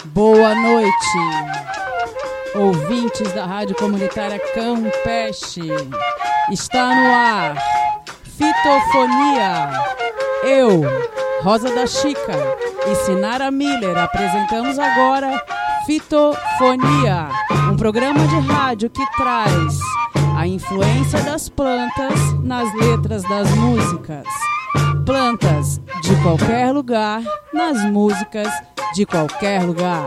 Boa noite, ouvintes da Rádio Comunitária Campeche. Está no ar Fitofonia. Eu, Rosa da Chica e Sinara Miller apresentamos agora Fitofonia, um programa de rádio que traz a influência das plantas nas letras das músicas. Plantas de qualquer lugar, nas músicas de qualquer lugar.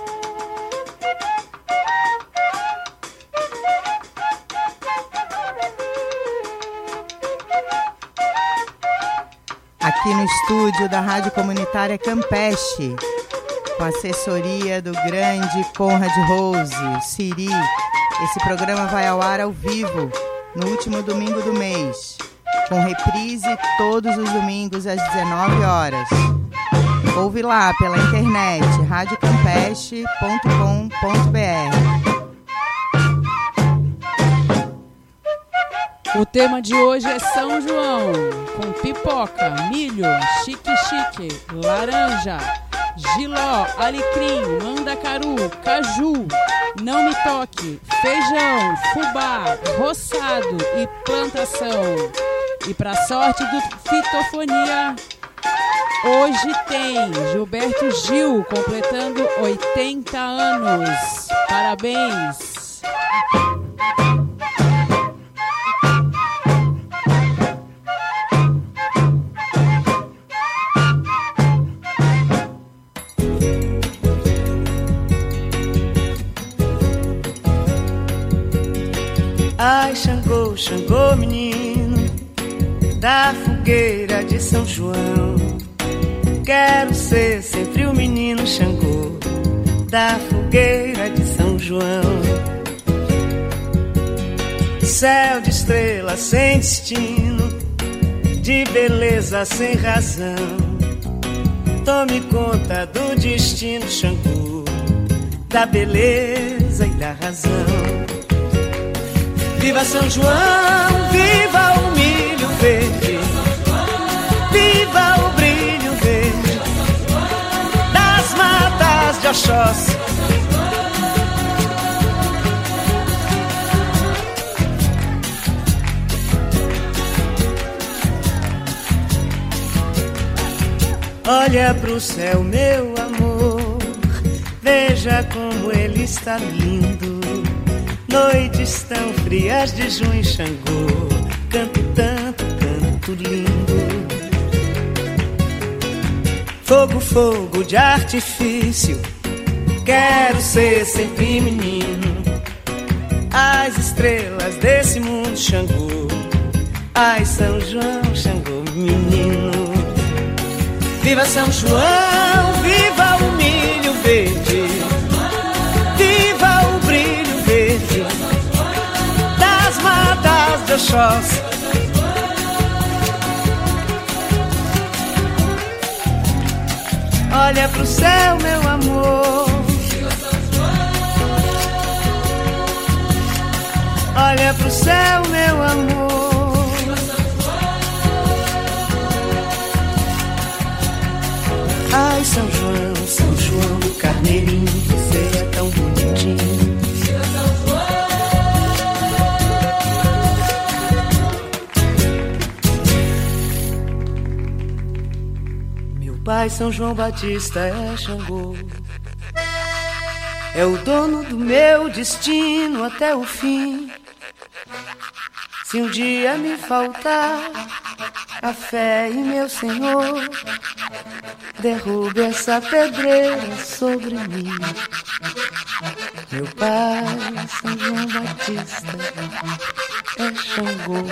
Aqui no estúdio da Rádio Comunitária Campeche, com a assessoria do grande Conrad Rose, Siri. Esse programa vai ao ar ao vivo, no último domingo do mês, com reprise todos os domingos às 19 horas. Ouve lá pela internet, radiocampeche.com.br. O tema de hoje é São João, com pipoca, milho, chique-chique, laranja, jiló, alecrim, mandacaru, caju, não me toque, feijão, fubá, roçado e plantação. E para sorte do Fitofonia, hoje tem Gilberto Gil completando 80 anos. Parabéns! Ai, Xangô, Xangô, menino da fogueira de São João. Quero ser sempre o menino Xangô da fogueira de São João. Céu de estrelas sem destino, de beleza sem razão. Tome conta do destino, Xangô, da beleza e da razão. Viva São João, viva o milho verde, viva o brilho verde das matas de Oxóssi. Olha pro céu, meu amor, veja como ele está lindo. Noites tão frias de junho, Xangô, canto tanto, canto lindo. Fogo, fogo de artifício, quero ser sempre menino. As estrelas desse mundo, Xangô, ai, São João, Xangô, menino. Viva São João, viva o milho verde, viva o brilho verde das matas de Oxóssi. Olha pro céu, meu amor, olha pro céu, meu amor. Ai, São João, São João do Carneirinho, você é tão bonitinho. Meu pai, São João Batista, é Xangô, é o dono do meu destino até o fim. Se um dia me faltar a fé em meu Senhor, derrube essa pedreira sobre mim. Meu pai, São João Batista, é Xangô.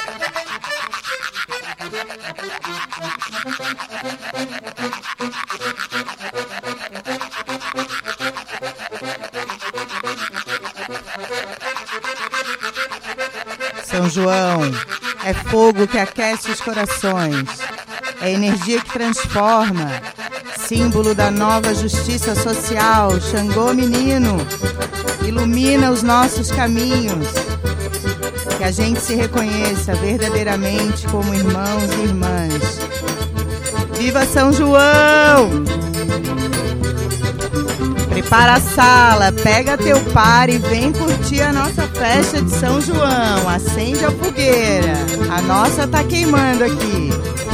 São João é fogo que aquece os corações, é energia que transforma, símbolo da nova justiça social. Xangô menino, ilumina os nossos caminhos, que a gente se reconheça verdadeiramente como irmãos e irmãs. Viva São João! Prepara a sala, pega teu par e vem curtir a nossa festa de São João. Acende a fogueira, a nossa tá queimando aqui.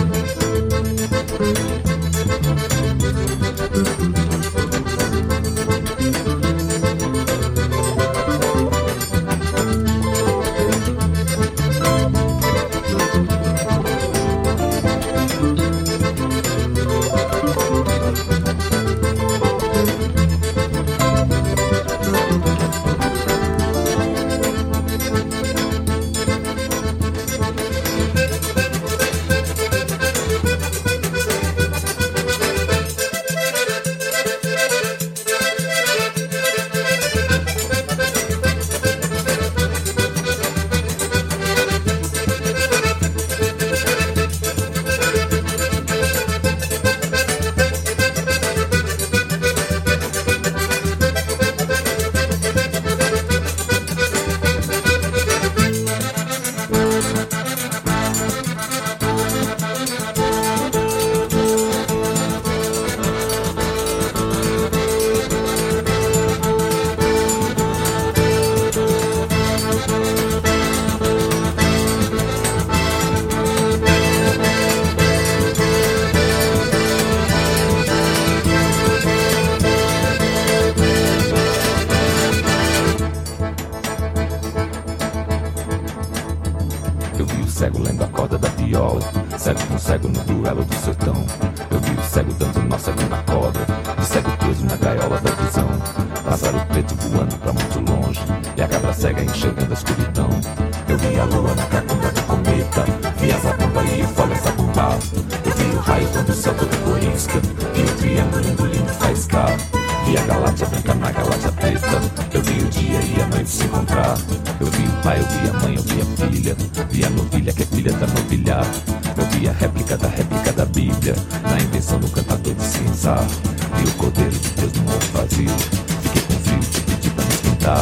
Cego lendo a corda da viola, cego com cego no duelo do sertão. Eu vi o cego dando nó cego na corda, e cego preso na gaiola da visão. Pássaro preto voando pra muito longe, e a cabra cega enxergando a escuridão. Eu vi a lua na cacunda do cometa, vi a zabumba e folhas zabumbar. Eu vi o raio quando o céu todo corisca, vi o triângulo engolindo faiscar. Vi a galáxia branca na galáxia preta, eu vi o dia e a noite se encontrar. Eu vi o pai, eu vi a mãe, eu vi a filha, vi a novilha que é filha da novilhar. Eu vi a réplica da Bíblia, na invenção do cantador de cinzar. Vi o cordeiro de Deus no morro vazio, fiquei com frio, te pedi pra me esquentar.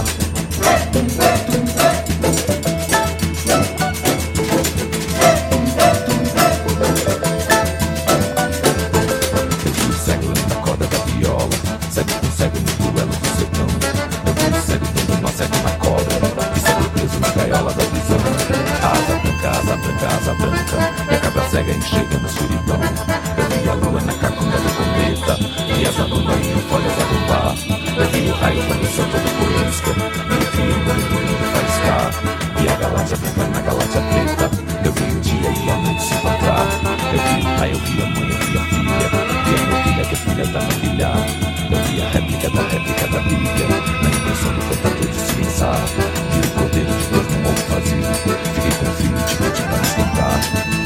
Asa branca, e a cabra cega enxerga na escuridão. Eu vi a lua na cacunda do cometa, vi a zabumba e o folha zabumbar. Eu vi o raio quando o céu todo corisca, vi o triângulo engolindo faiscar. Vi a galáxia branca na galáxia preta, eu vi o dia e a noite se encontrar. Eu vi o pai, eu vi a mãe, eu vi a filha, vi a novilha que é filha da novilha. Eu vi a réplica da Bíblia, na invenção do cantador de cinzar. Vi o cordeiro de Deus no morro vazio, fiquei com frio, te pedi pra me esquentar.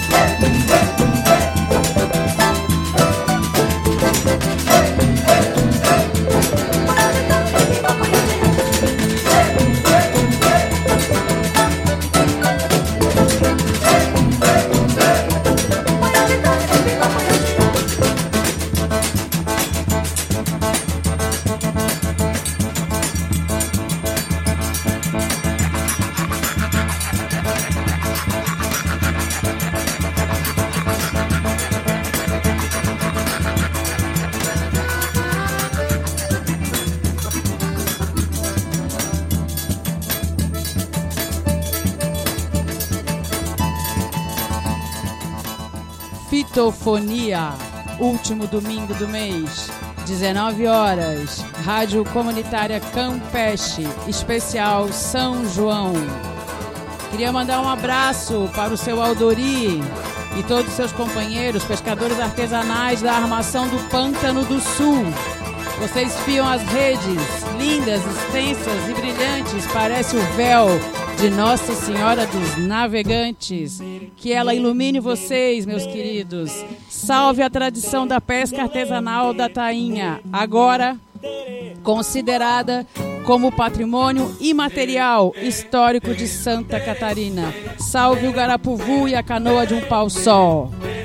Fitofonia, último domingo do mês, 19 horas, Rádio Comunitária Campeche, especial São João. Queria mandar um abraço para o seu Aldori e todos os seus companheiros, pescadores artesanais da Armação do Pântano do Sul. Vocês fiam as redes, lindas, extensas e brilhantes, parece o véu de Nossa Senhora dos Navegantes. Que ela ilumine vocês, meus queridos. Salve a tradição da pesca artesanal da tainha, agora considerada como patrimônio imaterial histórico de Santa Catarina. Salve o garapuvu e a canoa de um pau-só.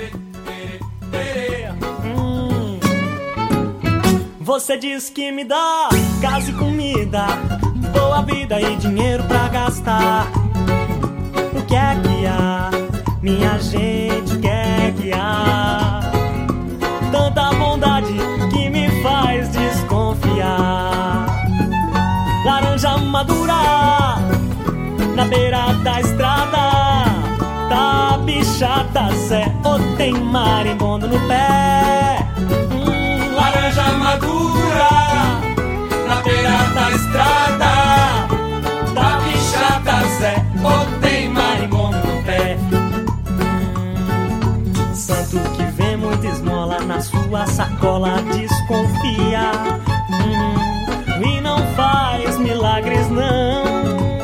Você diz que me dá casa e comida, boa vida e dinheiro pra gastar. O que é que há, minha gente, o que é que há? Tanta bondade que me faz desconfiar. bichatas é ou tem marimbondo no pé. Laranja madura na beira da estrada, da bichatas é ou tem marimbondo no pé. Santo que vê muita esmola na sua sacola desconfia, e não faz milagres não.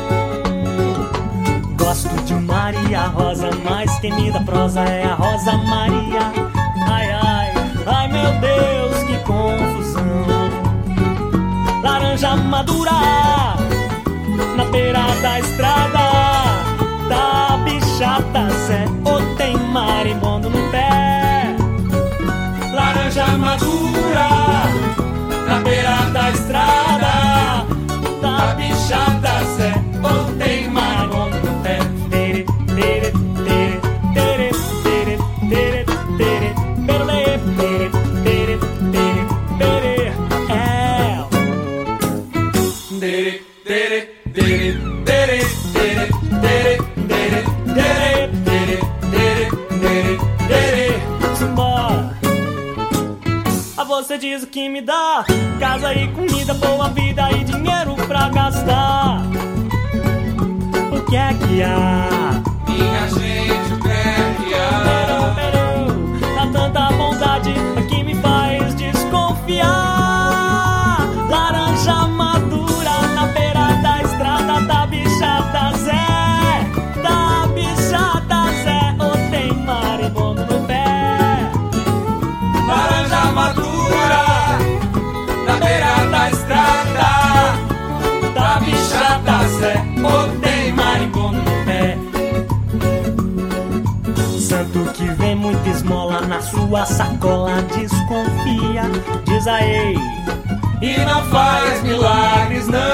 Gosto de Maria Rosa, mas quem me dá prosa é a Rosa Maria. Ai, ai, ai meu Deus, que confusão. Laranja madura na beira da estrada, da bichatas é ou tem marimbondo no pé. Laranja madura na beira da estrada, da bichatas é ou tem marimbondo no pé. Você diz o que me dá casa e comida, boa vida e dinheiro pra gastar. O que é que há? Minha gente, o que é que há? Há tanta bondade que me faz desconfiar. Laranja madura na beira da estrada, da bichatas é, da bichatas é ou tem marimbondo no pé. Laranja madura na beira da estrada, da bichatas é ou tem marimbondo no pé. Santo que vê muita esmola na sua sacola desconfia, diz a ei, e não faz milagres não.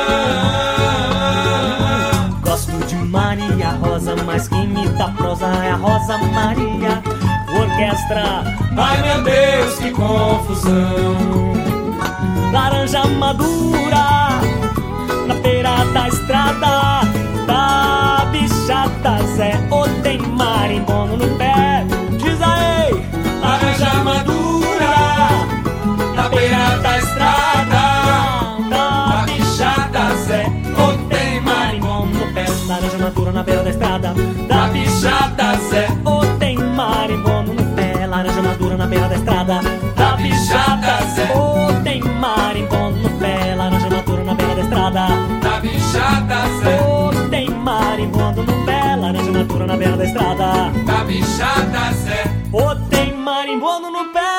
Gosto de Maria Rosa, mas quem me dá prosa é a Rosa Maria. Orquestra, ai meu Deus, que confusão. Laranja madura na beira da estrada, da bichatas é ou tem marimbondo no pé. Diz aí, laranja madura na beira da estrada, da bichatas é ou tem marimbondo no pé. Laranja madura na beira da estrada, da bichatas é ou tem marimbondo no pé. Laranja madura na beira da estrada, da bichatas é ou tem marimbondo no pé. Laranja madura na beira da estrada, da bichatas é ou tem marimbondo no pé. Laranja madura na beira da estrada, da bichatas é ou tem marimbondo no pé.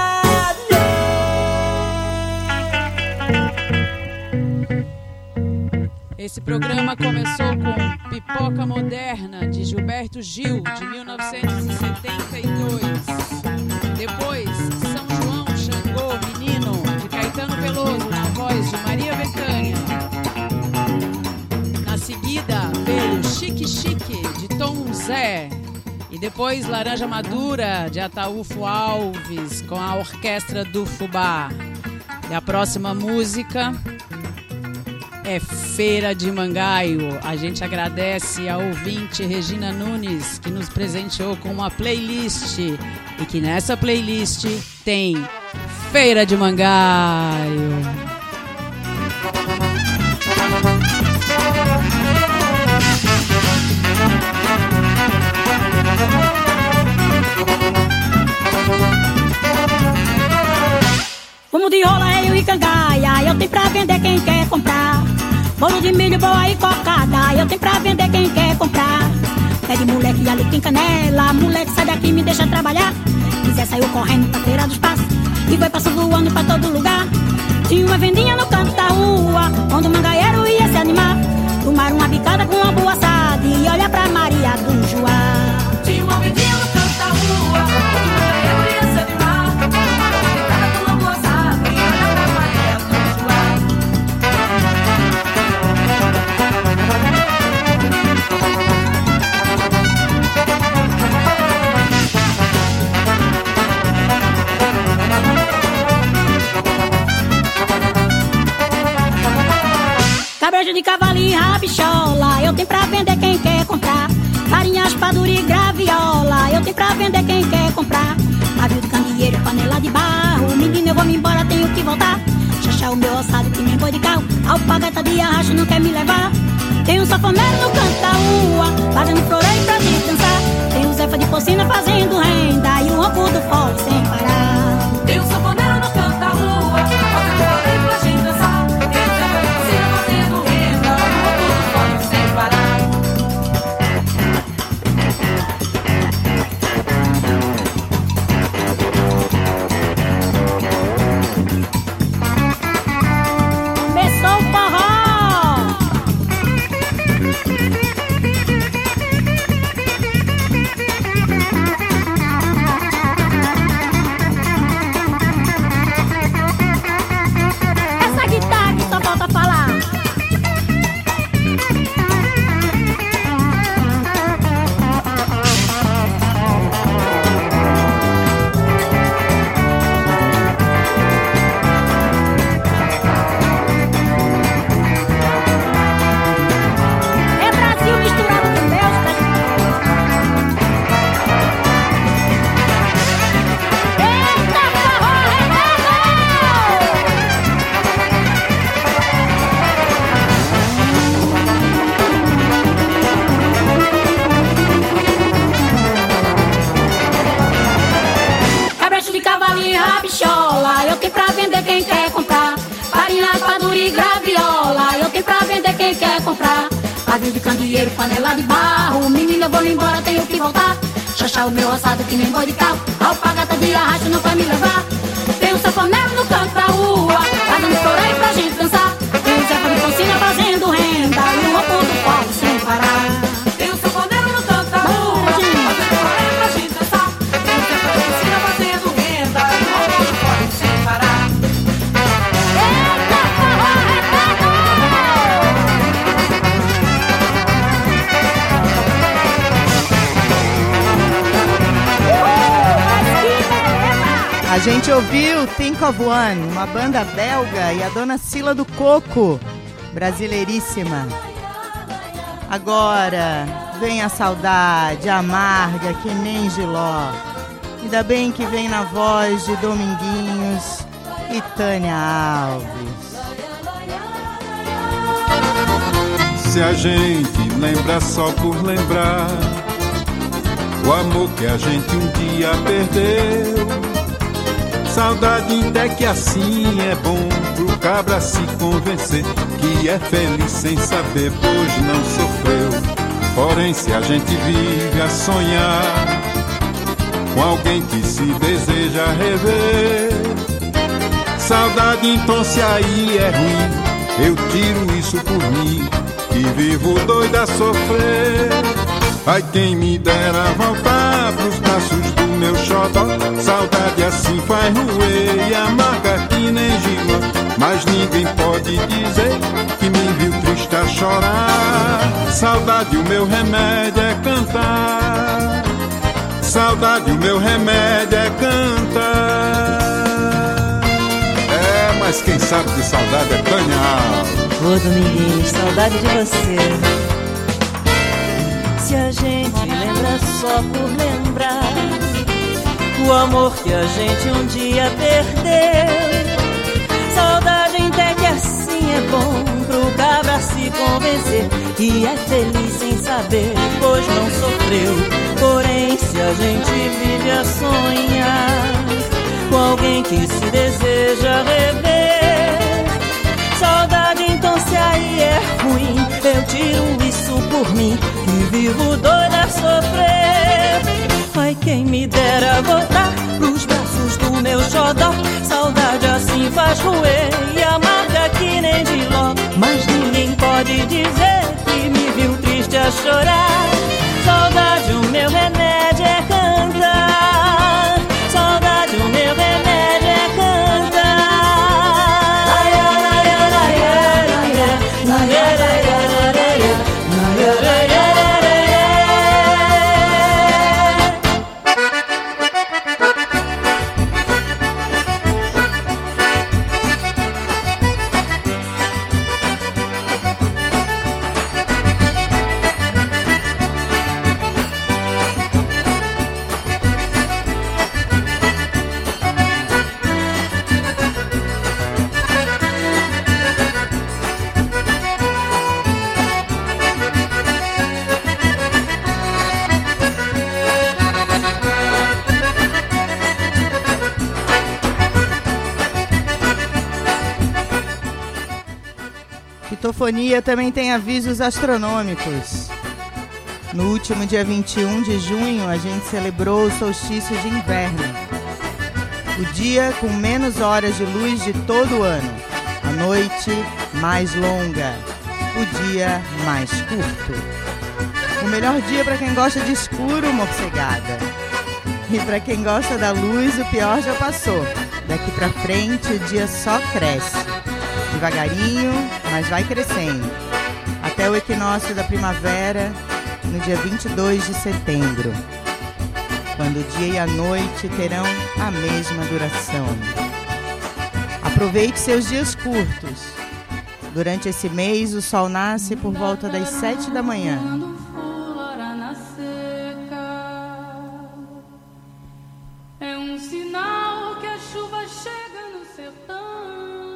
Esse programa começou com Pipoca Moderna, de Gilberto Gil, de 1972. Depois, São João Xangô Menino, de Caetano Veloso, na voz de Maria Bethânia. Na seguida, veio Chique Chique, de Tom Zé. E depois, Laranja Madura, de Ataúfo Alves, com a Orquestra do Fubá. E a próxima música é Feira de Mangaio. A gente agradece a ouvinte Regina Nunes, que nos presenteou com uma playlist, e que nessa playlist tem Feira de Mangaio. Fumo de rola, eu e cangaia, eu tenho pra vender quem quer comprar. Bolo de milho, boa e cocada, eu tenho pra vender quem quer comprar. Pede moleque ali tem canela, moleque sai daqui me deixa trabalhar. Quiser saiu correndo pra feira dos passos e foi passando voando pra todo lugar. Tinha uma vendinha no canto da rua, onde o mangaeiro ia se animar. Tomar uma bicada com uma boa assada e olha pra Maria do Joá. Tinha uma vendinha no canto da rua, onde o mangaeiro ia se animar. Tomar uma bicada com uma boa assada e olha pra Maria do Joá. Cabrejo de cavalo e rabichola, eu tenho pra vender quem quer comprar. farinha, espadura e graviola. Eu tenho pra vender quem quer comprar. Pavio de candeeiro, panela de barro. Menino, eu vou me embora, tenho que voltar. Chachá o meu ossado que nem boi de carro. Alpagata de arrasto não quer me levar. Tem um sanfoneiro no canto da rua, fazendo floreio pra gente dançar. Tem o Zefa de Porcina fazendo renda e o ronco do fole sem parar. Tem um sanfoneiro no canto da rua, fazendo floreio pra gente dançar. Tem o Zefa de Porcina fazendo renda e o ronco do fole sem parar. Começou o forró! Essa guitarra que só falta falar. É Brasil misturado com Deus, eita, forró Cabresto de cavalo e rabichola, eu tenho pra vender quem quer comprar. Farinha, espadura e graviola, eu tenho pra vender quem quer comprar. Pavio de candeeiro, panela de barro. Menina, eu vou embora, tenho que voltar. Chachá o meu ossado que nem boi de carro. Alpagata de arrasto não vai me levar. Tem um sanfoneiro no canto da rua, fazendo floreio pra gente dançar. Tem o Zefa de Porcina fazendo renda e o ronco do fole sem parar. Tem um sanfoneiro no canto da rua, fazendo floreio pra gente dançar. Tem o Zefa de Porcina fazendo renda e o ronco do fole sem parar. Eita, forró retado! A gente ouviu Think of One, uma banda belga, e a dona Sila do Coco, brasileiríssima. Agora vem a saudade amarga que nem giló. Ainda bem que vem na voz de Dominguinhos e Tânia Alves. Se a gente lembra só por lembrar o amor que a gente um dia perdeu, saudade até que assim é bom pro cabra se convencer que é feliz sem saber, pois não sofreu. Porém, se a gente vive a sonhar com alguém que se deseja rever, saudade então se aí é ruim, eu tiro isso por mim e vivo doido a sofrer. Ai, quem me dera voltar pros braços do meu xodó, saudade assim faz roer e amarga que nem giló. Mas ninguém pode dizer que me viu triste a chorar. Saudade, o meu remédio é cantar. Saudade, o meu remédio é cantar. É, mas quem sabe de saudade é Tânia Alves. Ô Dominguinhos, saudade de você. Se a gente lembra só por lembrar o amor que a gente um dia perdeu, saudade até que assim é bom pro cabra se convencer e é feliz sem saber, pois não sofreu. Porém, se a gente vive a sonhar com alguém que se deseja rever, saudade então se aí é ruim, eu tiro isso por mim e vivo doida a sofrer. Ai, quem me dera voltar pros braços do meu xodó, saudade assim faz roer e amarga que nem giló. Mas ninguém pode dizer que me viu triste a chorar. Saudade, o meu remédio é cantar. Saudade, o meu remédio é cantar. Fitofonia também tem avisos astronômicos. No último dia 21 de junho, a gente celebrou o solstício de inverno. O dia com menos horas de luz de todo o ano. A noite mais longa. O dia mais curto. O melhor dia para quem gosta de escuro, morcegada. E para quem gosta da luz, o pior já passou. Daqui para frente, o dia só cresce. Devagarinho, mas vai crescendo. Até o equinócio da primavera, no dia 22 de setembro, quando o dia e a noite terão a mesma duração. Aproveite seus dias curtos. Durante esse mês, o sol nasce por volta das 7 da manhã. É um sinal que a chuva chega no sertão.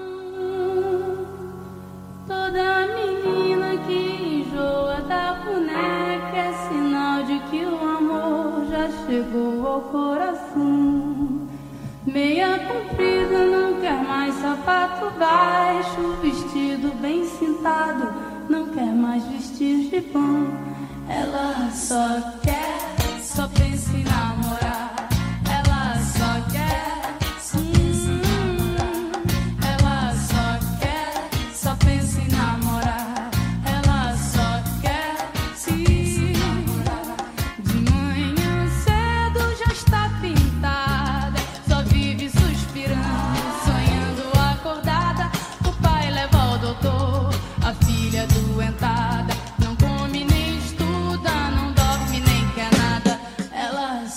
Toda menina que enjoa da boneca é sinal de que o amor já chegou ao coração. Meia comprida não quer mais sapato baixo, vestido bem cintado não quer mais vestir de pão. Ela só pensa em namorar. Ela só quer só pensa em namorar. Ela só quer se namorar. De manhã cedo já está pintada, só vive suspirando, sonhando acordada. O pai leva ao doutor, a filha doentada, não come nem estuda, não dorme nem quer nada. Ela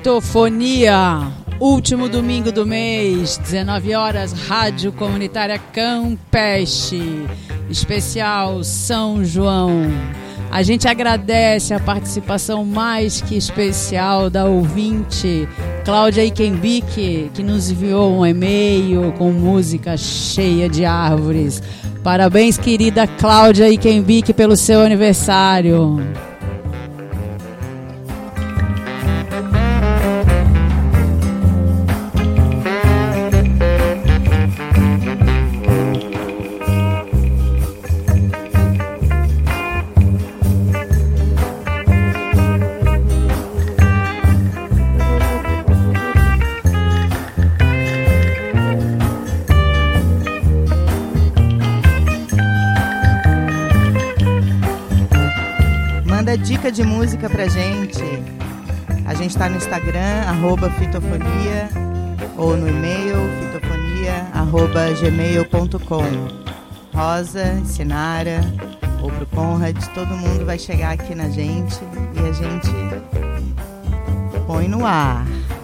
Fitofonia, último domingo do mês, 19 horas, Rádio Comunitária Campeche, especial São João. A gente agradece a participação mais que especial da ouvinte Cláudia Ikenbick, que nos enviou um e-mail com música cheia de árvores. Parabéns, querida Cláudia Ikenbick, pelo seu aniversário. Dica de música pra gente. A gente tá no Instagram, @fitofonia, ou no e-mail, fitofonia@gmail.com. Rosa, Sinara, ou pro Conrad, todo mundo vai chegar aqui na gente e a gente põe no ar.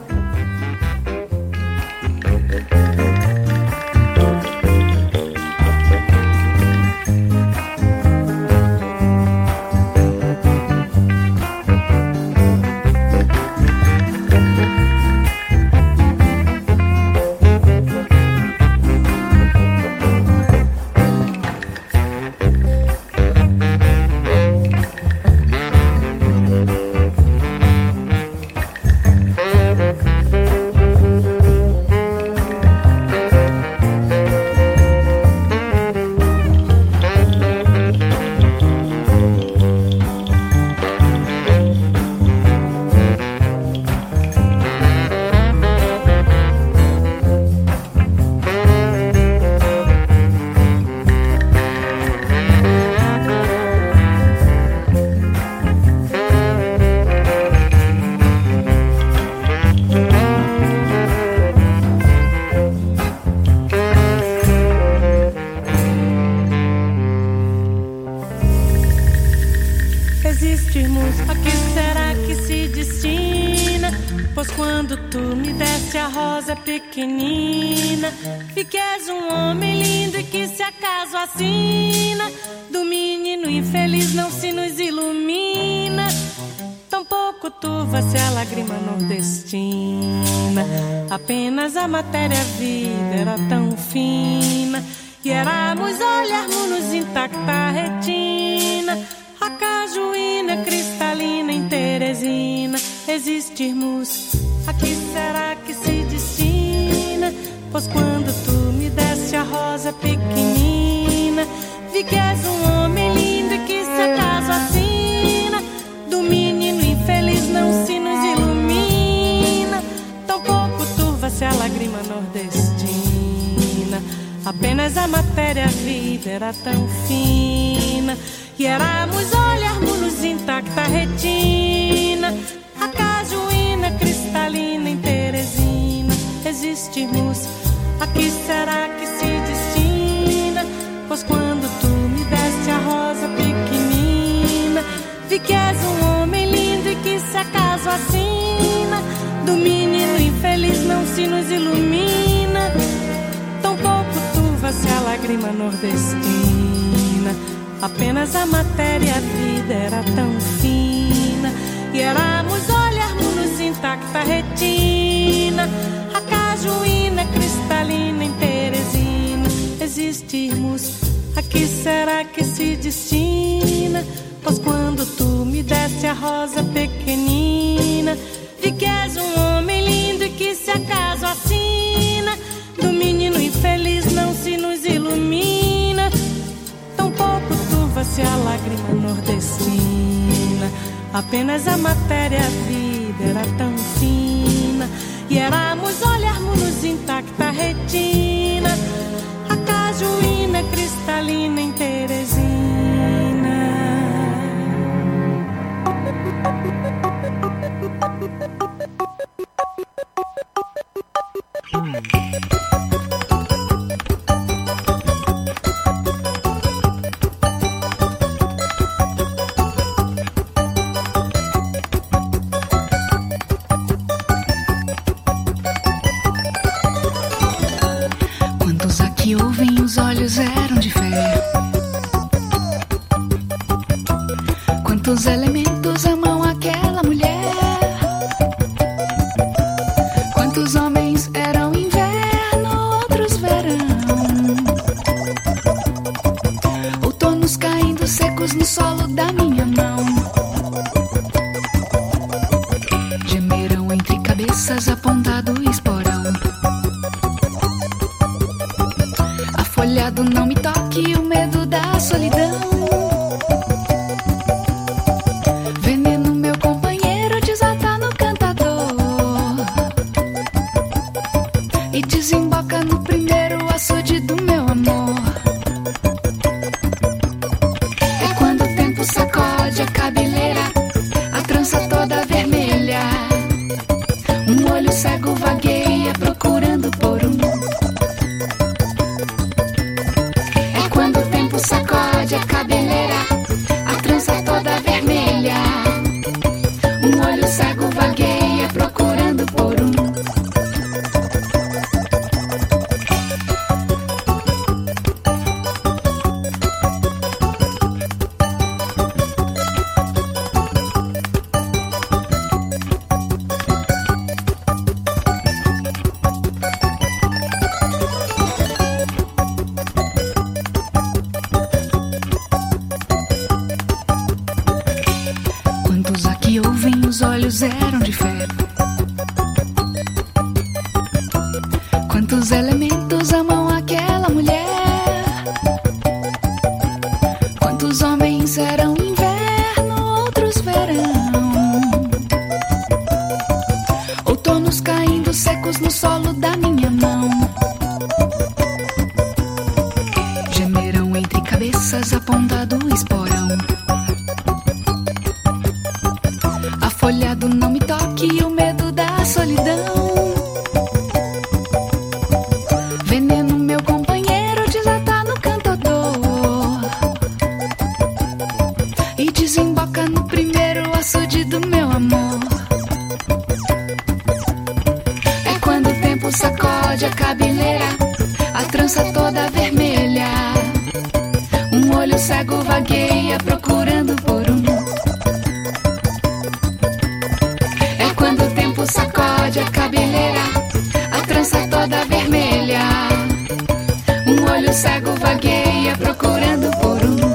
Pequenina, e que és um homem lindo e que se acaso assina do menino infeliz não se nos ilumina, tampouco turva se a lágrima nordestina, apenas a matéria-vida era tão fina e éramos olharmos-nos intacta retina, a cajuína cristalina em Teresina, existirmos, a que será que se destina? Pois quando tu me deste a rosa pequenina, vi que és um homem lindo e que se acaso assina do menino infeliz não se nos ilumina, tampouco turva-se a lágrima nordestina, apenas a matéria-vida era tão fina e éramos olharmos-nos intacta retina, a cajuína cristalina em Teresina, existirmos, a que será que se destina? Pois quando tu me deste a rosa pequenina, vi que és um homem lindo e que se acaso assina do menino infeliz não se nos ilumina, tampouco turva-se a lágrima nordestina, apenas a matéria-vida era tão fina e éramos olharmos-nos intacta retina, a cajuína cristalina em Teresina, existirmos, a que será que se destina? Pois quando tu me deste a rosa pequenina, vi que és um homem lindo e que se acaso assina do menino infeliz não se nos ilumina, tampouco turva-se a lágrima nordestina, apenas a matéria-vida era tão fina e éramos olharmos-nos intacta retina, a cajuína cristalina em Teresina. e desemboca no primeiro açude do meu amor. É quando o tempo sacode a cabeleira, a trança toda vermelha. Um olho cego vagueia procurando por um. É quando o tempo sacode a cabeleira, a trança toda vermelha. Um olho cego vagueia procurando por um. Quantos aqui ouvem os olhos eram de ferro? Quantos elementos amam aquela mulher? Quantos homens eram inverno, outros verão? Outonos caindo secos no solo da minha mão. Gemerão entre cabeças a ponta do esporão. Afolhado não me toque, o medo da solidão. Veneno, meu companheiro, desata no cantador e desemboca no primeiro açude do meu amor. É quando o tempo sacode a cabeleira, a trança toda vermelha. Um olho cego vagueia procurando por um. É quando o tempo sacode a cabeleira, a trança toda vermelha. Um olho cego vagueia procurando por um.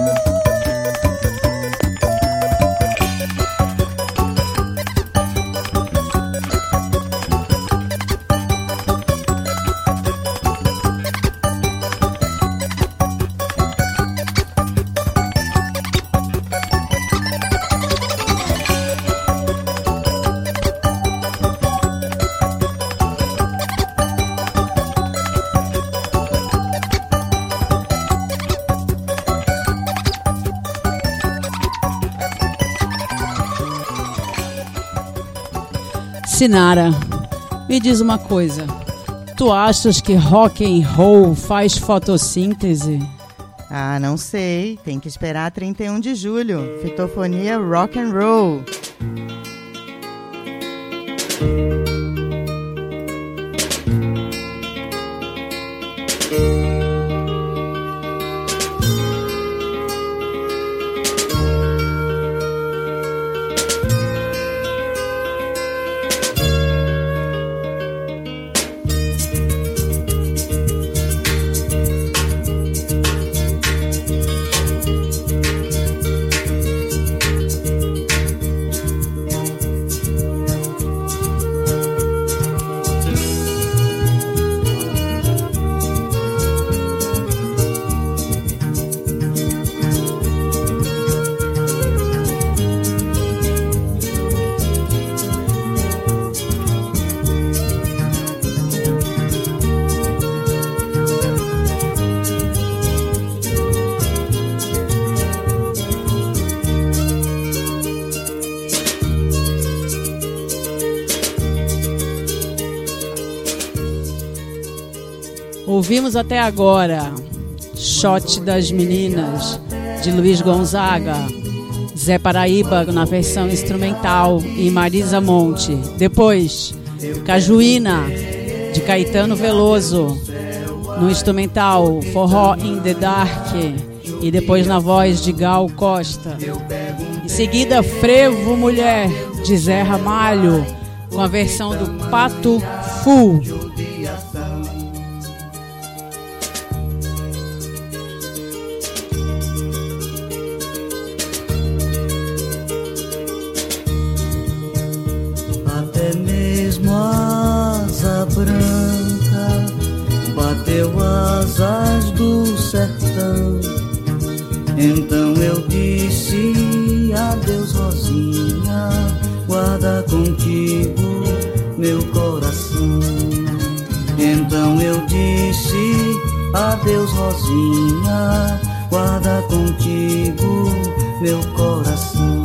Sinara, me diz uma coisa. Tu achas que rock and roll faz fotossíntese? Ah, não sei. Tem que esperar 31 de julho. Fitofonia Rock and Roll. Ouvimos até agora Shot das Meninas, de Luiz Gonzaga, Zé Paraíba na versão instrumental e Marisa Monte. Depois, Cajuína, de Caetano Veloso, no instrumental Forró in the Dark, e depois na voz de Gal Costa. Em seguida, Frevo Mulher, de Zé Ramalho, com a versão do Pato Fu. Até mesmo a asa branca bateu asas do sertão. Então eu disse adeus, Rosinha, guarda contigo meu coração. Então eu disse: adeus, Rosinha, guarda contigo meu coração.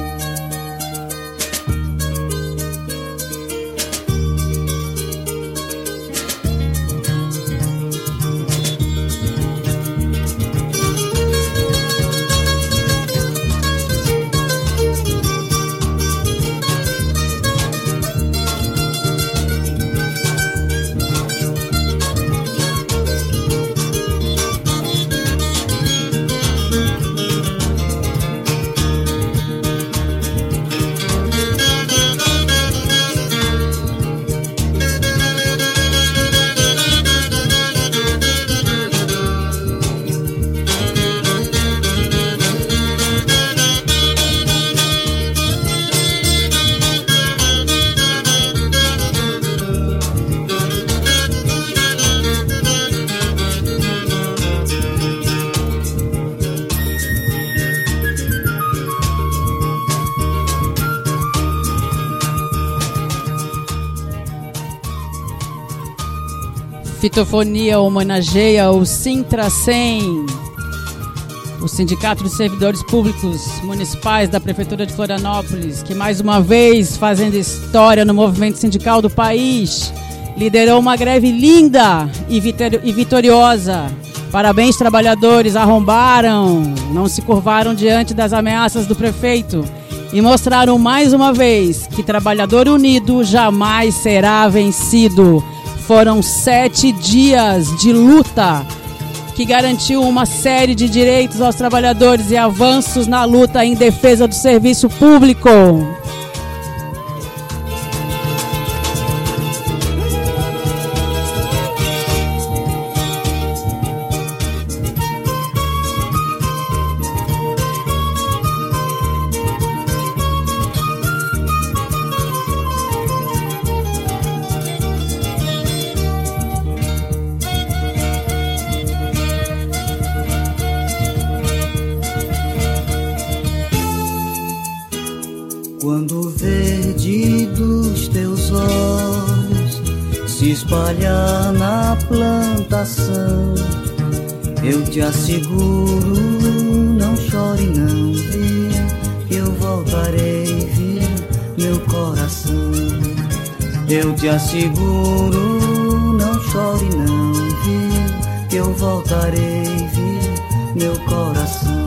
Fitofonia homenageia o Sintracem, o Sindicato dos Servidores Públicos Municipais da Prefeitura de Florianópolis, que mais uma vez, fazendo história no movimento sindical do país, liderou uma greve linda e vitoriosa. Parabéns, trabalhadores, arrombaram, não se curvaram diante das ameaças do prefeito e mostraram mais uma vez que trabalhador unido jamais será vencido. Foram 7 dias de luta que garantiu uma série de direitos aos trabalhadores e avanços na luta em defesa do serviço público. Quando o verde dos teus olhos se espalhar na plantação, eu te asseguro, não chore não, viu, que eu voltarei, viu, meu coração. Eu te asseguro, não chore não, viu, que eu voltarei, viu, meu coração.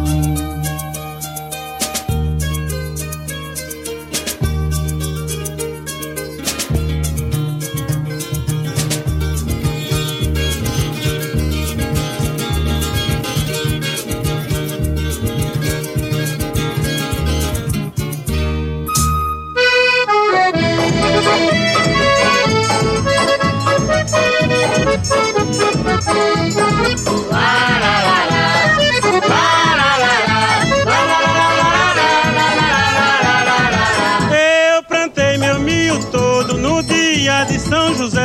Eu plantei meu milho todo no dia de São José.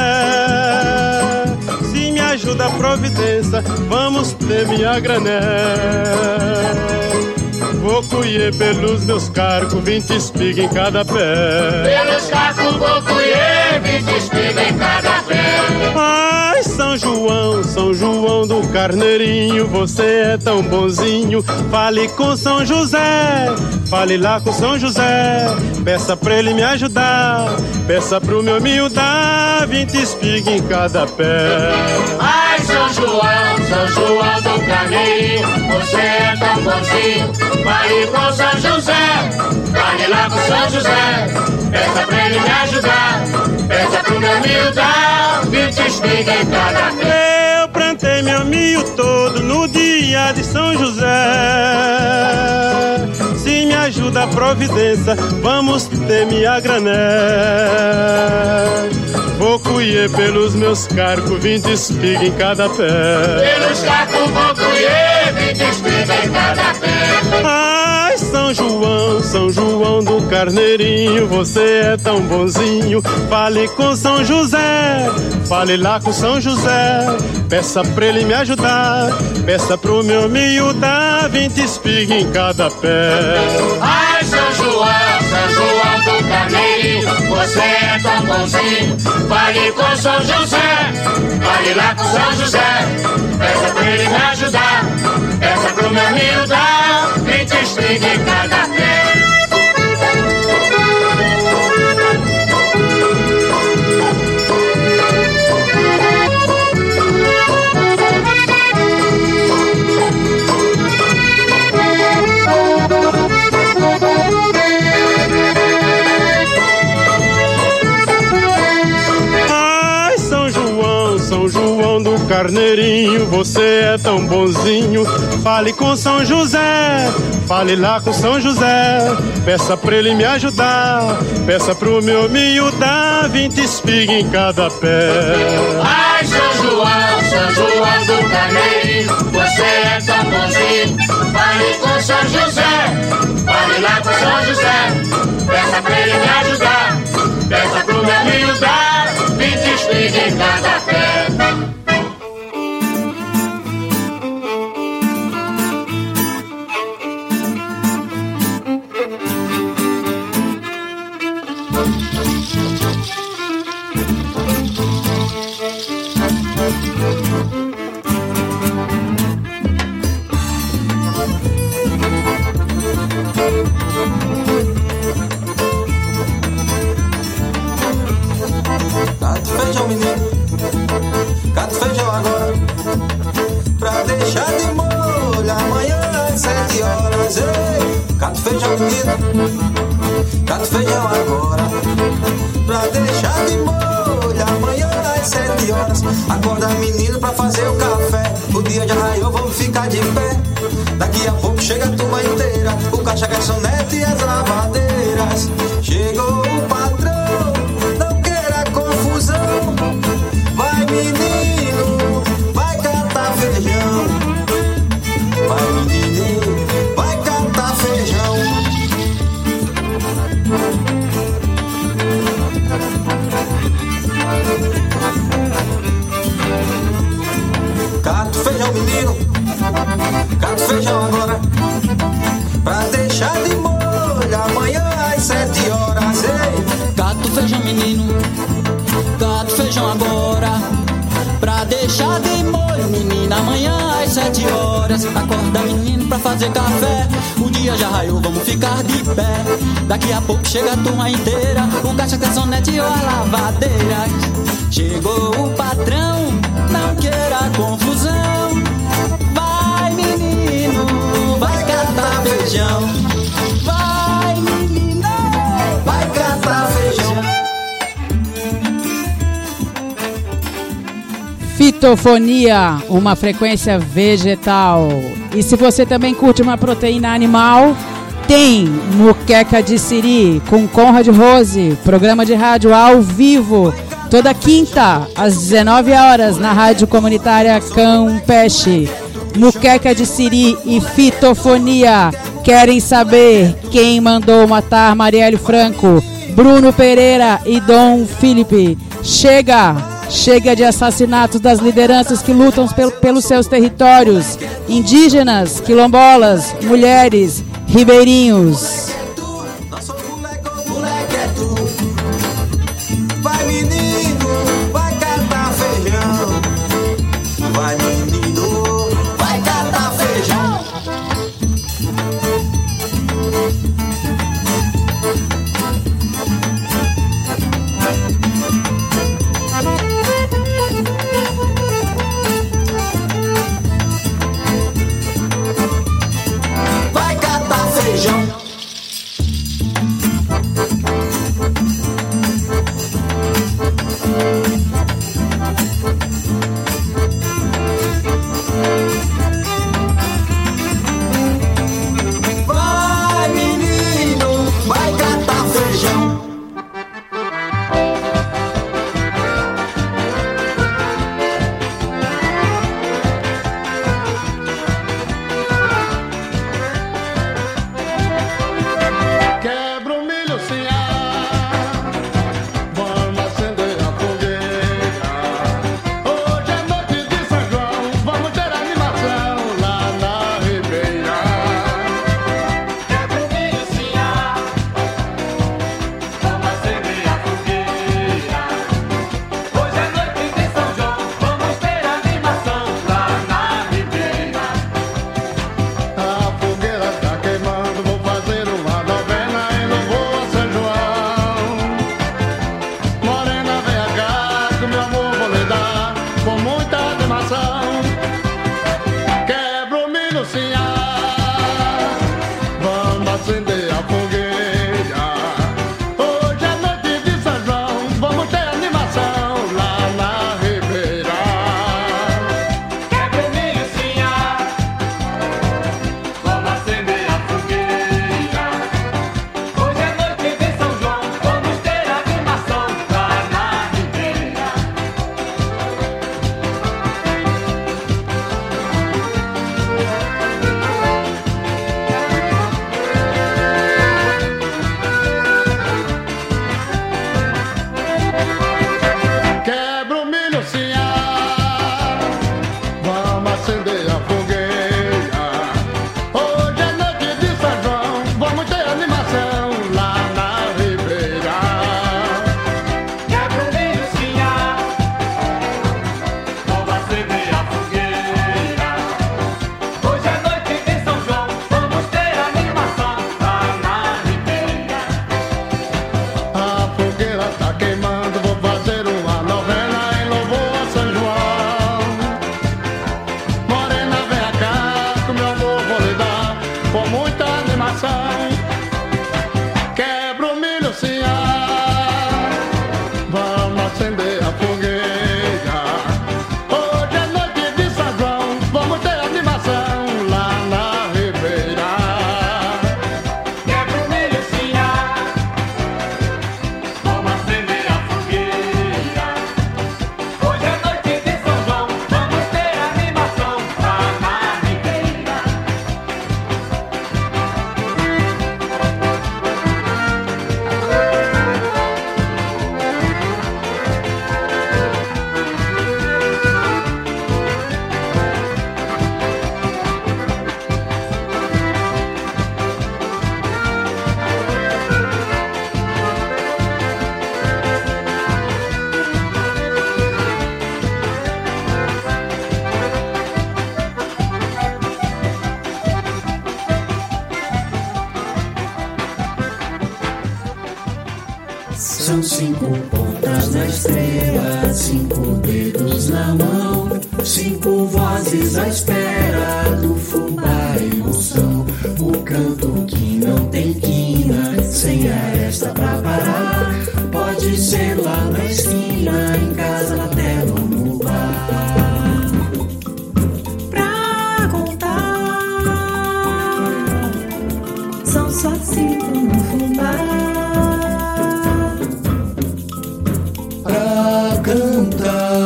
Se me ajuda a providência, vamos ter minha grané. Vou colher pelos meus carcos 20 espigas em cada pé. Pelos cacos vou colher 20 espigas em cada pé. Ai, São João do Carneirinho, você é tão bonzinho. Fale com São José, fale lá com São José. Peça pra ele me ajudar, peça pro meu milho dar 20 espigas em cada pé. Ai, São João do Carneirinho, você é tão bonzinho. Fale com São José, fale lá com São José. Peça pra ele me ajudar, peça pro meu milho dar 20 espigas em cada pé. Eu plantei meu milho todo no dia de São José. Se me ajuda a providência, vamos ter minha grané. Vou colher pelos meus carcos 20 espigas em cada pé. Pelos carcos vou colher 20 espigas em cada pé. Ai, São João do Carneirinho, você é tão bonzinho. Fale com São José, fale lá com São José. Peça pra ele me ajudar, peça pro meu milho dar 20 espigas em cada pé. Ai, São João do Carneirinho, você é tão bonzinho. Fale com São José, fale lá com São José. Peça pra ele me ajudar, peça pro meu amigo dar 20 espigas em cada pé. Carneirinho, você é tão bonzinho. Fale com São José, fale lá com São José. Peça pra ele me ajudar, peça pro meu milho dar 20 espigas em cada pé. Ai, São João do Carneirinho, você é tão bonzinho. Fale com São José, fale lá com São José. Peça pra ele me ajudar, peça pro meu milho dar 20 espigas em cada pé. Cata feijão, menino, cata feijão agora, pra deixar de molho amanhã às 7 horas. Ei, cata feijão, menino, cata feijão agora, pra deixar de molho amanhã às 7 horas. Acorda, menino, pra fazer o café. O dia já raiou, vamos ficar de pé. Daqui a pouco chega a turma inteira, o caixa, garçonete e as lavadeiras. Chegou o patrão, não queira confusão. Vai, menino, vai catar feijão. Vai, menino, vai catar feijão. Cato feijão, menino, cato feijão agora, pra deixar de molho amanhã às 7 horas. Ei, cato feijão, menino, cato feijão agora, pra deixar de molho, menina, amanhã às 7 horas. Acorda, menino, pra fazer café. O dia já raiou, vamos ficar de pé. Daqui a pouco chega a turma inteira, o caixa, garçonete e as lavadeiras. Chegou o patrão, não queira confusão. Vai, menino, vai catar feijão. Vai, menino, vai catar feijão. Fitofonia, uma frequência vegetal. E se você também curte uma proteína animal, tem Muqueca de Siri com Conrad Rose, programa de rádio ao vivo, toda quinta às 19 horas na Rádio Comunitária Campeche. Muqueca de Siri e Fitofonia querem saber quem mandou matar Marielle Franco, Bruno Pereira e Dom Felipe. Chega de assassinatos das lideranças que lutam pelos seus territórios, indígenas, quilombolas, mulheres, ribeirinhos. Vai, menino, vai catar feijão. Vai, menino, vai catar feijão. Vai catar feijão. 5 pontas na estrela, 5 dedos na mão, 5 vozes à espera do fubá emoção. O canto que não tem quina, sem aresta pra parar, pode ser lá na esquina, em casa, na tela ou no bar. Pra contar, são só 5 no fubá. Pra cantar,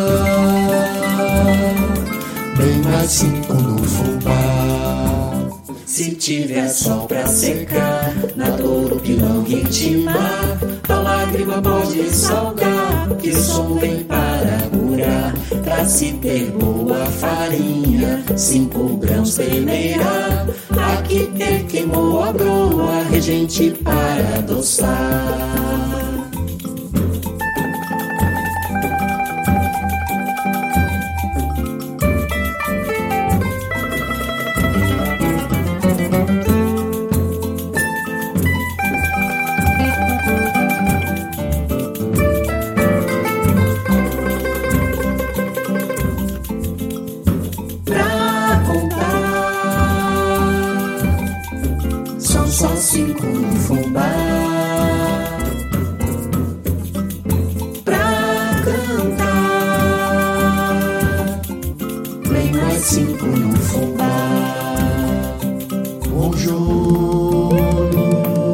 bem mais 5 no fubá. Se tiver sol pra secar, na dor o pilão ritmar, a lágrima pode salgar, que o som vem para curar. Pra se ter boa farinha, 5 grãos primeira, aqui ter queimou a broa, regente para adoçar. Só 5 no fubá. Pra cantar, bem mais 5 no fubá. O jogo,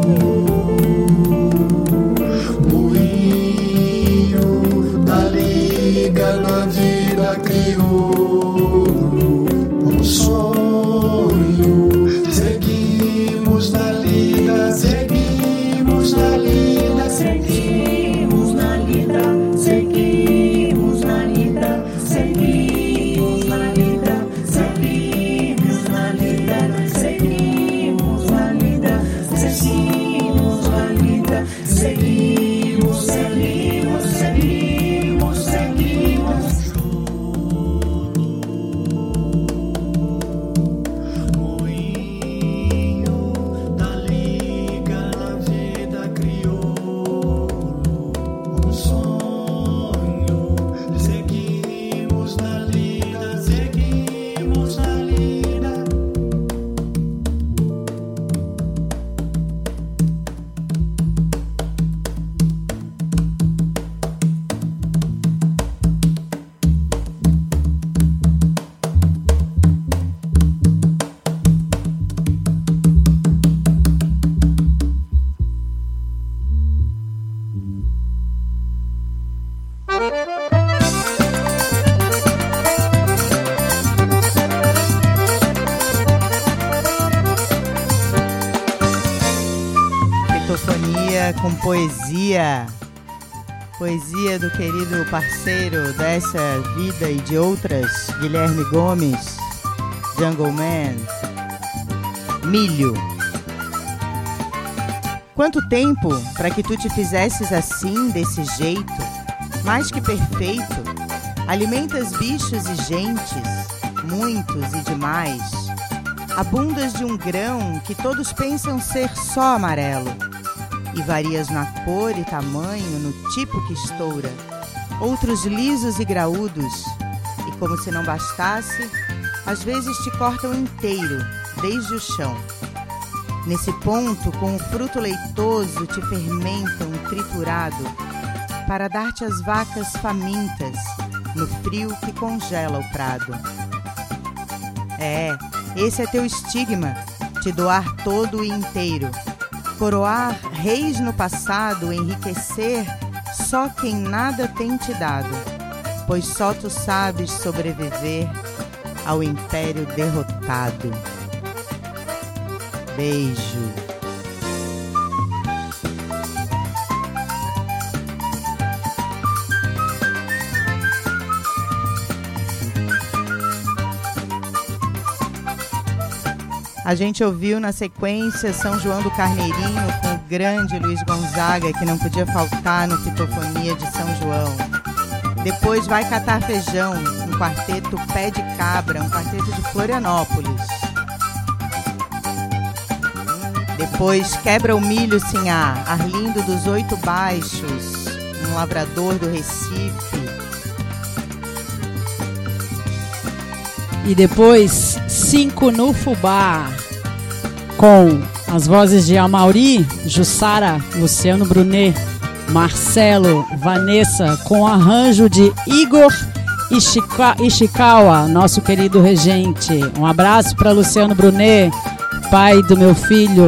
moinho da liga na vida criou um sonho. Seguimos na lida, seguimos na lida, seguimos na lida, seguimos na lida, seguimos na lida, seguimos na lida, seguimos na lida, seguimos na lida, seguimos, seguimos, seguimos, seguimos. Com poesia do querido parceiro dessa vida e de outras, Guilherme Gomes, Jungle Man, Milho. Quanto tempo para que tu te fizesses assim, desse jeito, mais que perfeito, alimentas bichos e gentes, muitos e demais, abundas de um grão que todos pensam ser só amarelo, e varias na cor e tamanho, no tipo que estoura, outros lisos e graúdos, e como se não bastasse, às vezes te cortam inteiro, desde o chão. Nesse ponto, com o fruto leitoso, te fermentam triturado, para dar-te as vacas famintas, no frio que congela o prado. Esse é teu estigma, te doar todo e inteiro, coroar reis no passado, enriquecer só quem nada tem te dado, pois só tu sabes sobreviver ao império derrotado. Beijo. A gente ouviu na sequência São João do Carneirinho com o grande Luiz Gonzaga, que não podia faltar no Fitofonia de São João. Depois Vai Catar Feijão, um quarteto Pé de Cabra, um quarteto de Florianópolis. Depois Quebra o Milho Sinhá, Arlindo dos Oito Baixos, um lavrador do Recife. E depois 5 no Fubá, com as vozes de Amauri, Jussara, Luciano Brunet, Marcelo, Vanessa, com arranjo de Igor Ishikawa, nosso querido regente. Um abraço para Luciano Brunet, pai do meu filho.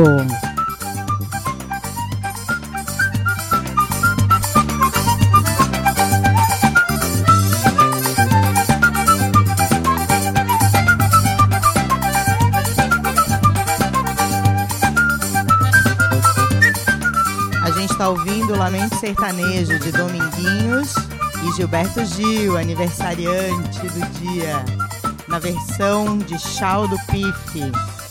Está ouvindo o Lamento Sertanejo de Dominguinhos e Gilberto Gil, aniversariante do dia, na versão de Chau do Pife.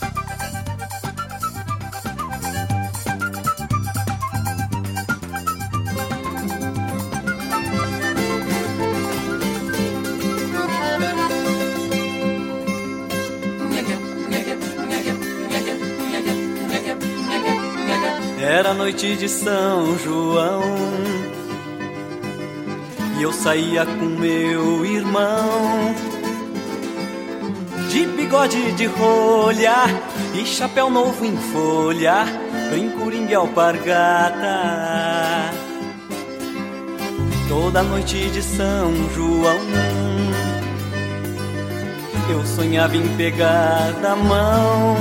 Era noite de São João e eu saía com meu irmão, de bigode de rolha e chapéu novo em folha, brinco-ringue e alpargata. Toda noite de São João eu sonhava em pegar da mão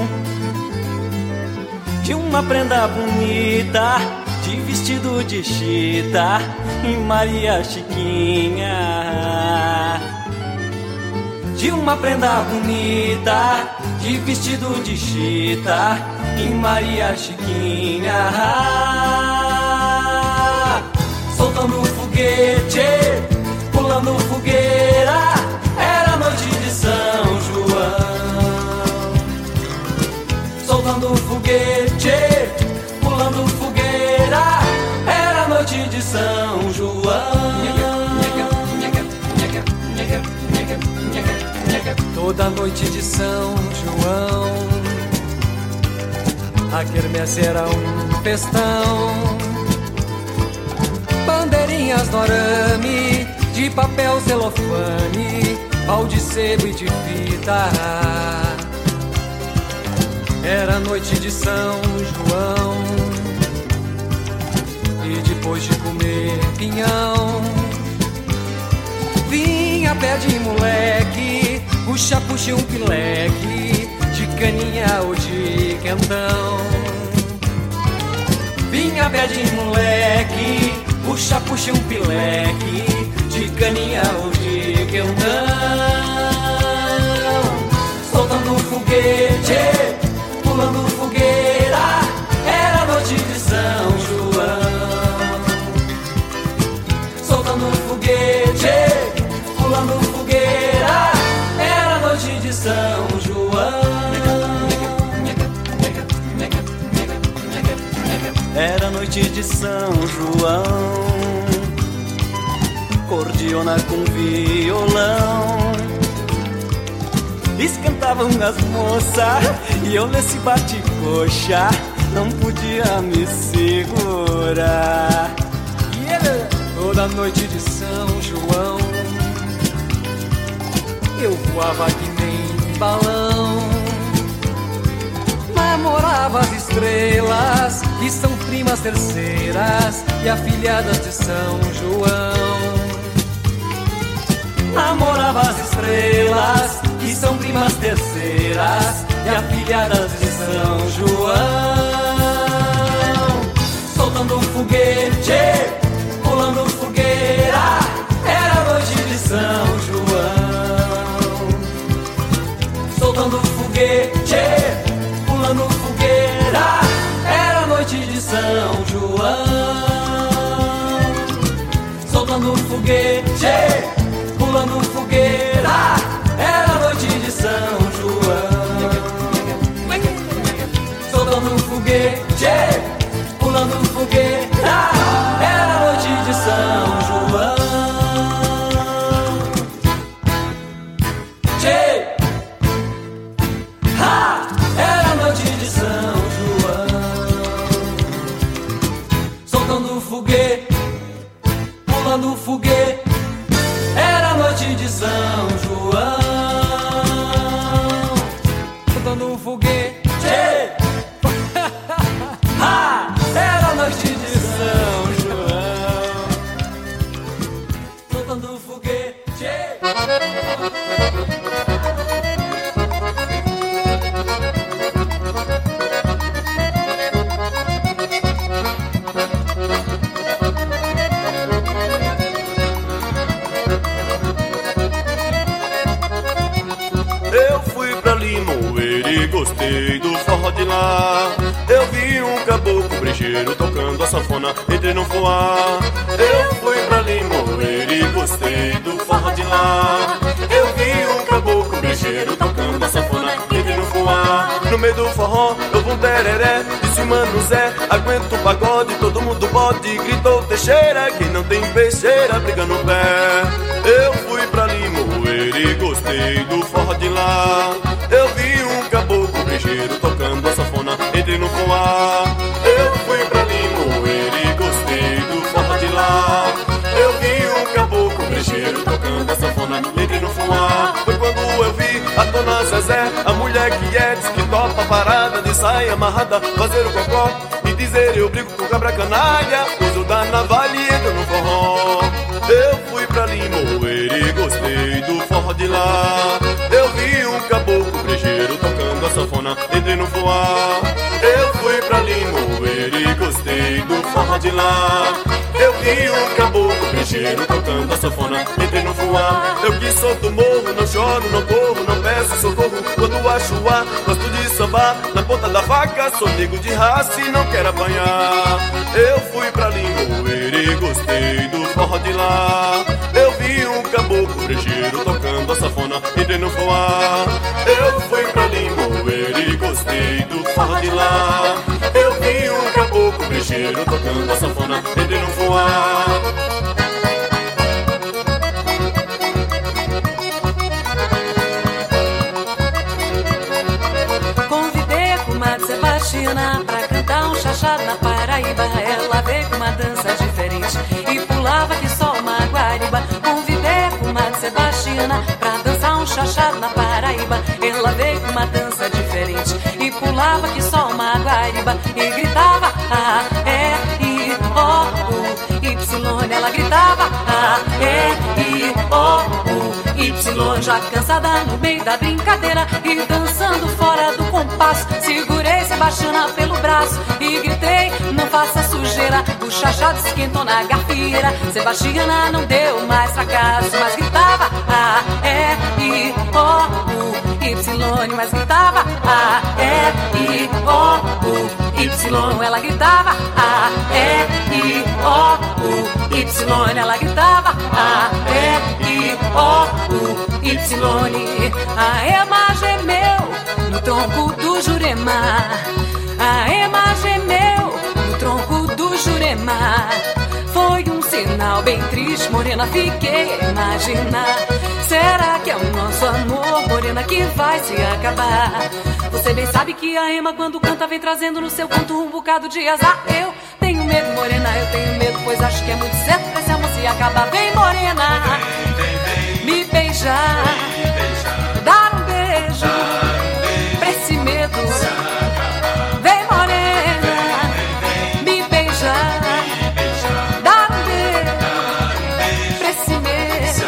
de uma prenda bonita, de vestido de chita, em Maria Chiquinha. De uma prenda bonita, de vestido de chita, em Maria Chiquinha. Soltando foguete, pulando fogueira, era noite de São João. Soltando foguete, pulando fogueira, era noite de São João. Toda noite de São João a quermesse era um festão. Bandeirinhas no arame, de papel celofane, pau de sebo e de fita. Era noite de São João e depois de comer pinhão vinha pé de moleque, puxa um pileque, de caninha ou de quentão. Vinha pé de moleque, puxa um pileque, de caninha ou de quentão. Soltando foguete, pulando fogueira, era noite de São João. Soltando foguete, pulando fogueira, era noite de São João. Era noite de São João, cordiona com violão. Escantavam as moças e eu nesse bate-coxa não podia me segurar. Toda noite de São João eu voava que nem balão, namorava as estrelas que são primas terceiras e afilhadas de São João. Namorava as estrelas que são primas terceiras e afilhadas de São João. Soltando foguete, pulando fogueira, era noite de São João. Soltando foguete, pulando fogueira, era noite de São João. Soltando foguete, pulando fogueira, era noite de São João. Soltando foguete, pulando fogueira, era noite de São João. Soltando um foguete. Era a noite de São João. Soltando um foguete. Eu fui pra Limoeiro e gostei do forró de lá. Eu vi um caboclo brejeiro tocando a sanfona, entrei no foar. Eu fui pra Limoeiro e gostei do forró de lá. Eu vi um caboclo brejeiro tocando a sanfona, entrei no foar. No meio do forró, houve um tereré, disse Mano Zé, aguenta o pagode, todo mundo pode, gritou Teixeira, quem não tem peixeira briga no pé. Eu fui pra Limoeiro e gostei do forró de lá. Eu vi um caboclo brejeiro tocando a sanfona, entrei no foar. Eu fui pra Limoeiro e gostei do forró de lá. Eu vi um caboclo brejeiro tocando a sanfona, entrei no foar. Foi quando eu vi a dona Zezé, a mulher que é, diz que topa parada de saia amarrada, fazer o cocó e dizer eu brigo com cabra canalha, uso da navalha e entro no forró. Eu fui pra Limoeiro e gostei do forró de lá. Eu vi um caboclo brejeiro tocando a sanfona, entrei no foar. Eu fui pra Limoeiro e gostei do forró de lá. Eu vi um caboclo brejeiro tocando a sanfona, entrei no foar. Eu que sou do morro, não choro, não corro, não peço socorro. Quando acho ar, gosto de sambar na ponta da faca, sou nego de raça e não quero apanhar. Eu fui pra Limoeiro e gostei do forró de lá. Eu vi um caboclo brejeiro tocando a sanfona, entrei no foar. Eu fui pra Limoeiro e gostei do forró de lá. Eu vi um caboclo brejeiro tocando a sanfona, entrei no foar. Convidei a comadre Sebastiana pra cantar um chachado na Paraíba. Ela veio com uma dança diferente e pulava que só uma guariba. Convidei a comadre Sebastiana pra dançar um chachado na Paraíba. Ela veio com uma dança diferente e pulava que só uma guariba. E gritava A-E-I-O-U-Y. Ela gritava A-E-I-O-U-Y. Já cansada no meio da brincadeira e dançando fora do compasso, segurei Sebastiana pelo braço e gritei, não faça sujeira. O chachado esquentou na gafieira, Sebastiana não deu mais fracasso, mas gritava A-E-I-O-U-Y. Mas gritava A-E-I-O-U-Y. Ela gritava A-E-I-O-U-Y. Ela gritava A-E-I-O-U-Y. A Ema gemeu no tronco do Jurema. A Ema gemeu no tronco do Jurema. Foi um sinal bem triste, morena, fiquei a imaginar. Será que é o nosso amor, morena, que vai se acabar? Você bem sabe que a Ema, quando canta, vem trazendo no seu canto um bocado de azar. Eu tenho medo, morena, eu tenho medo, pois acho que é muito certo pra esse amor se acabar. Vem, morena, me beijar, dar um beijo pra esse medo. Vem, morena, me beijar, dar um beijo pra esse medo.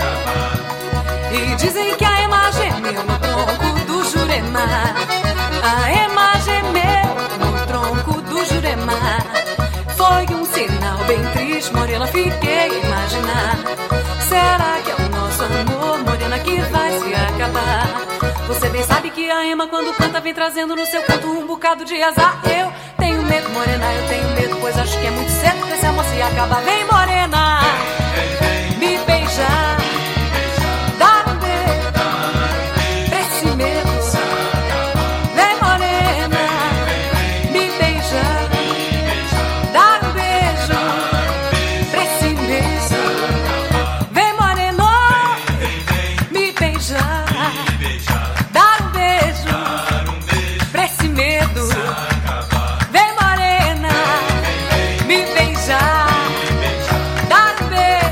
E dizem que a Ema gemeu no tronco do Jurema. A Ema gemeu no tronco do Jurema. Foi um sinal bem triste, morena, fiquei a imaginar. Será que é o nosso amor, morena, que vai se acabar? Você bem sabe que a Ema, quando canta, vem trazendo no seu canto um bocado de azar. Eu tenho medo, morena, eu tenho medo, pois acho que é muito certo que esse amor se acaba. Vem, morena, me beijar, dar um beijo pra esse medo. Vem, morena, me beijar, dar um beijo pra esse medo. Vem, moreno, me beijar, dar um beijo pra esse medo. Vem, morena, me beijar, dar um beijo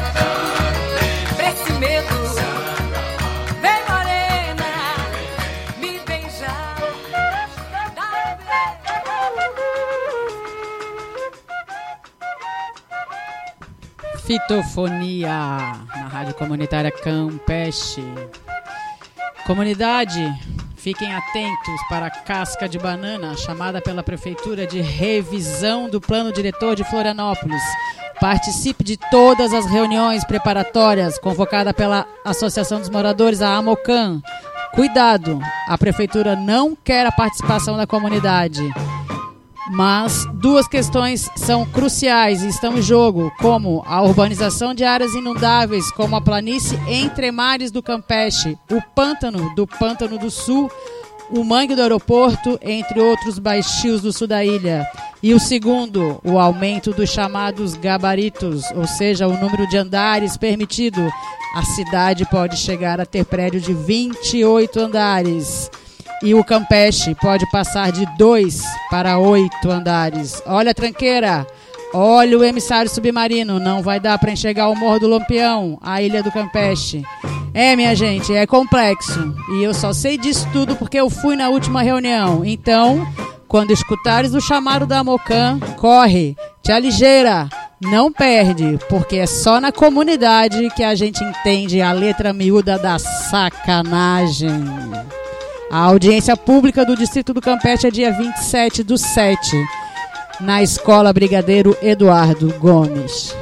Fitofonia, na Rádio Comunitária Campeche. Comunidade, fiquem atentos para a casca de banana, chamada pela Prefeitura de revisão do Plano Diretor de Florianópolis. Participe de todas as reuniões preparatórias convocadas pela Associação dos Moradores, a AMOCAM. Cuidado, a Prefeitura não quer a participação da comunidade. Mas duas questões são cruciais e estão em jogo, como a urbanização de áreas inundáveis, como a planície Entre Mares do Campeche, o Pântano do Sul, o Mangue do Aeroporto, entre outros baixios do sul da ilha. E o segundo, o aumento dos chamados gabaritos, ou seja, o número de andares permitido. A cidade pode chegar a ter prédio de 28 andares. E o Campeche pode passar de 2 para 8 andares. Olha a tranqueira, olha o emissário submarino. Não vai dar para enxergar o Morro do Lampião, a ilha do Campeche. Minha gente, é complexo. E eu só sei disso tudo porque eu fui na última reunião. Então, quando escutares o chamado da AMOCAM, corre, te aligeira, não perde, porque é só na comunidade que a gente entende a letra miúda da sacanagem. A audiência pública do Distrito do Campeche é dia 27/7, na Escola Brigadeiro Eduardo Gomes.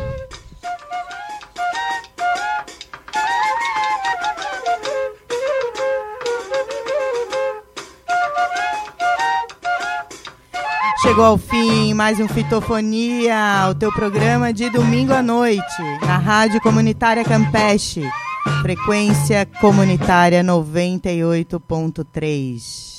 Chegou ao fim mais um Fitofonia, o teu programa de domingo à noite, na Rádio Comunitária Campeche. Frequência comunitária 98.3.